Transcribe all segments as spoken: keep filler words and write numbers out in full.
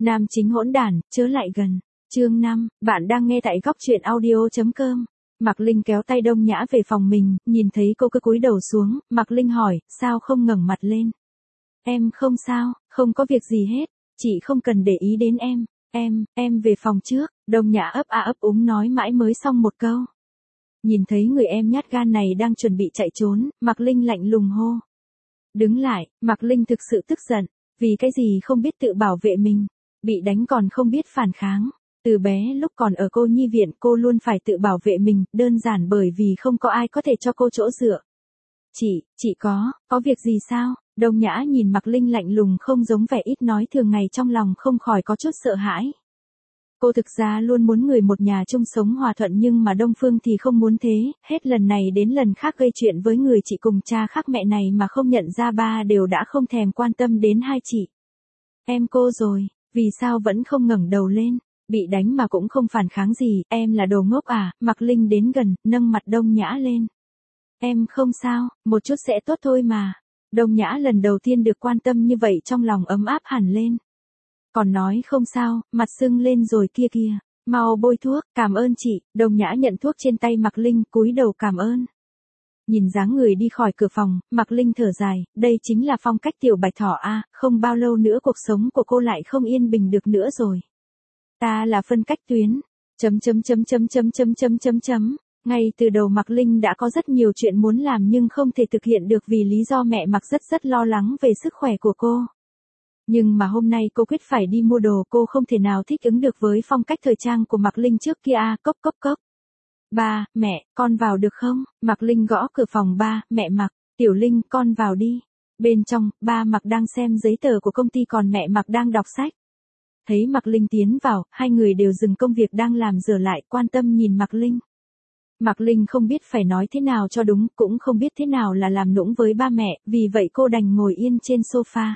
Nam chính hỗn đản, chớ lại gần. Chương năm, bạn đang nghe tại góc truyện audio.com. Mạc Linh kéo tay Đông Nhã về phòng mình, nhìn thấy cô cứ cúi đầu xuống, Mạc Linh hỏi, sao không ngẩng mặt lên? Em không sao, không có việc gì hết, chị không cần để ý đến em, em, em về phòng trước. Đông Nhã ấp a ấp úng nói mãi mới xong một câu. Nhìn thấy người em nhát gan này đang chuẩn bị chạy trốn, Mạc Linh lạnh lùng hô. Đứng lại, Mạc Linh thực sự tức giận, vì cái gì không biết tự bảo vệ mình, bị đánh còn không biết phản kháng. Từ bé lúc còn ở cô nhi viện cô luôn phải tự bảo vệ mình, đơn giản bởi vì không có ai có thể cho cô chỗ dựa. Chị, chị có, có việc gì sao? Đông Nhã nhìn Mạc Linh lạnh lùng không giống vẻ ít nói thường ngày, trong lòng không khỏi có chút sợ hãi. Cô thực ra luôn muốn người một nhà chung sống hòa thuận, nhưng mà Đông Phương thì không muốn thế, hết lần này đến lần khác gây chuyện với người chị cùng cha khác mẹ này mà không nhận ra ba đều đã không thèm quan tâm đến hai chị. Em cô rồi, vì sao vẫn không ngẩng đầu lên, bị đánh mà cũng không phản kháng gì, em là đồ ngốc à? Mạc Linh đến gần, nâng mặt Đông Nhã lên. Em không sao, một chút sẽ tốt thôi mà. Đông Nhã lần đầu tiên được quan tâm như vậy trong lòng ấm áp hẳn lên. Còn nói không sao, mặt sưng lên rồi kia kìa, mau bôi thuốc, cảm ơn chị. Đông Nhã nhận thuốc trên tay Mạc Linh, cúi đầu cảm ơn. Nhìn dáng người đi khỏi cửa phòng, Mạc Linh thở dài, đây chính là phong cách tiểu bạch thỏ a, không bao lâu nữa cuộc sống của cô lại không yên bình được nữa rồi. Ta là phân cách tuyến. Chấm chấm chấm chấm chấm chấm chấm chấm chấm. Ngay từ đầu Mạc Linh đã có rất nhiều chuyện muốn làm nhưng không thể thực hiện được vì lý do mẹ Mạc rất rất lo lắng về sức khỏe của cô. Nhưng mà hôm nay cô quyết phải đi mua đồ, cô không thể nào thích ứng được với phong cách thời trang của Mạc Linh trước kia a. Cốc cốc cốc. Ba, mẹ, con vào được không? Mạc Linh gõ cửa phòng ba, mẹ Mạc. Tiểu Linh, con vào đi. Bên trong, ba Mạc đang xem giấy tờ của công ty còn mẹ Mạc đang đọc sách. Thấy Mạc Linh tiến vào, hai người đều dừng công việc đang làm dở lại, quan tâm nhìn Mạc Linh. Mạc Linh không biết phải nói thế nào cho đúng, cũng không biết thế nào là làm nũng với ba mẹ, vì vậy cô đành ngồi yên trên sofa.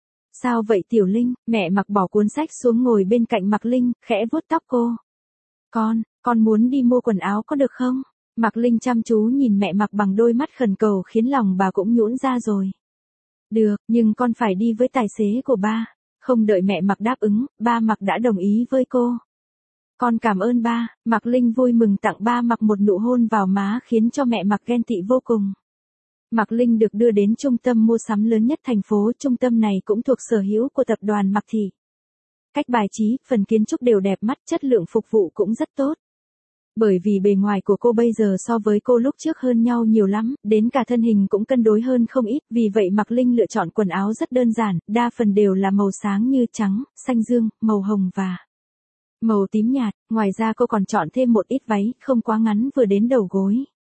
Sao vậy Tiểu Linh? Mẹ Mạc bỏ cuốn sách xuống ngồi bên cạnh Mạc Linh, khẽ vuốt tóc cô. Con, con muốn đi mua quần áo có được không? Mạc Linh chăm chú nhìn mẹ Mạc bằng đôi mắt khẩn cầu khiến lòng bà cũng nhũn ra rồi. Được, nhưng con phải đi với tài xế của ba. Không đợi mẹ Mạc đáp ứng, ba Mạc đã đồng ý với cô. Con cảm ơn ba. Mạc Linh vui mừng tặng ba Mạc một nụ hôn vào má khiến cho mẹ Mạc ghen tị vô cùng. Mạc Linh được đưa đến trung tâm mua sắm lớn nhất thành phố, trung tâm này cũng thuộc sở hữu của tập đoàn Mạc Thị. Cách bài trí, phần kiến trúc đều đẹp mắt, chất lượng phục vụ cũng rất tốt. Bởi vì bề ngoài của cô bây giờ so với cô lúc trước hơn nhau nhiều lắm, đến cả thân hình cũng cân đối hơn không ít, vì vậy Mạc Linh lựa chọn quần áo rất đơn giản, đa phần đều là màu sáng như trắng, xanh dương, màu hồng và màu tím nhạt, ngoài ra cô còn chọn thêm một ít váy, không quá ngắn vừa đến đầu gối.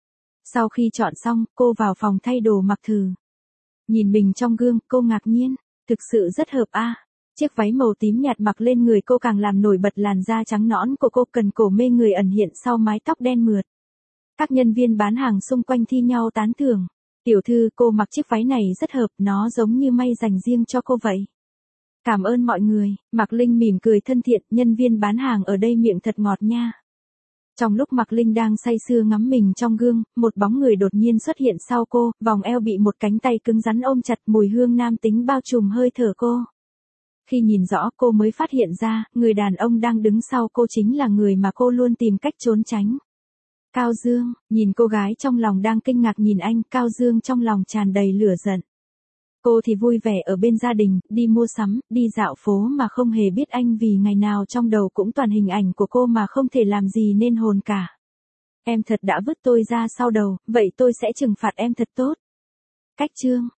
Sau khi chọn xong, cô vào phòng thay đồ mặc thử. Nhìn mình trong gương, cô ngạc nhiên, thực sự rất hợp a. Chiếc váy màu tím nhạt mặc lên người cô càng làm nổi bật làn da trắng nõn của cô, cần cổ mê người ẩn hiện sau mái tóc đen mượt. Các nhân viên bán hàng xung quanh thi nhau tán thưởng. Tiểu thư, cô mặc chiếc váy này rất hợp, nó giống như may dành riêng cho cô vậy. Cảm ơn mọi người. Mạc Linh mỉm cười thân thiện, nhân viên bán hàng ở đây miệng thật ngọt nha. Trong lúc Mạc Linh đang say sưa ngắm mình trong gương, một bóng người đột nhiên xuất hiện sau cô, vòng eo bị một cánh tay cứng rắn ôm chặt, mùi hương nam tính bao trùm hơi thở cô. Khi nhìn rõ cô mới phát hiện ra, người đàn ông đang đứng sau cô chính là người mà cô luôn tìm cách trốn tránh. Cao Dương, nhìn cô gái trong lòng đang kinh ngạc nhìn anh, Cao Dương trong lòng tràn đầy lửa giận. Cô thì vui vẻ ở bên gia đình, đi mua sắm, đi dạo phố mà không hề biết anh vì ngày nào trong đầu cũng toàn hình ảnh của cô mà không thể làm gì nên hồn cả. Em thật đã vứt tôi ra sau đầu, vậy tôi sẽ trừng phạt em thật tốt. Cách chương,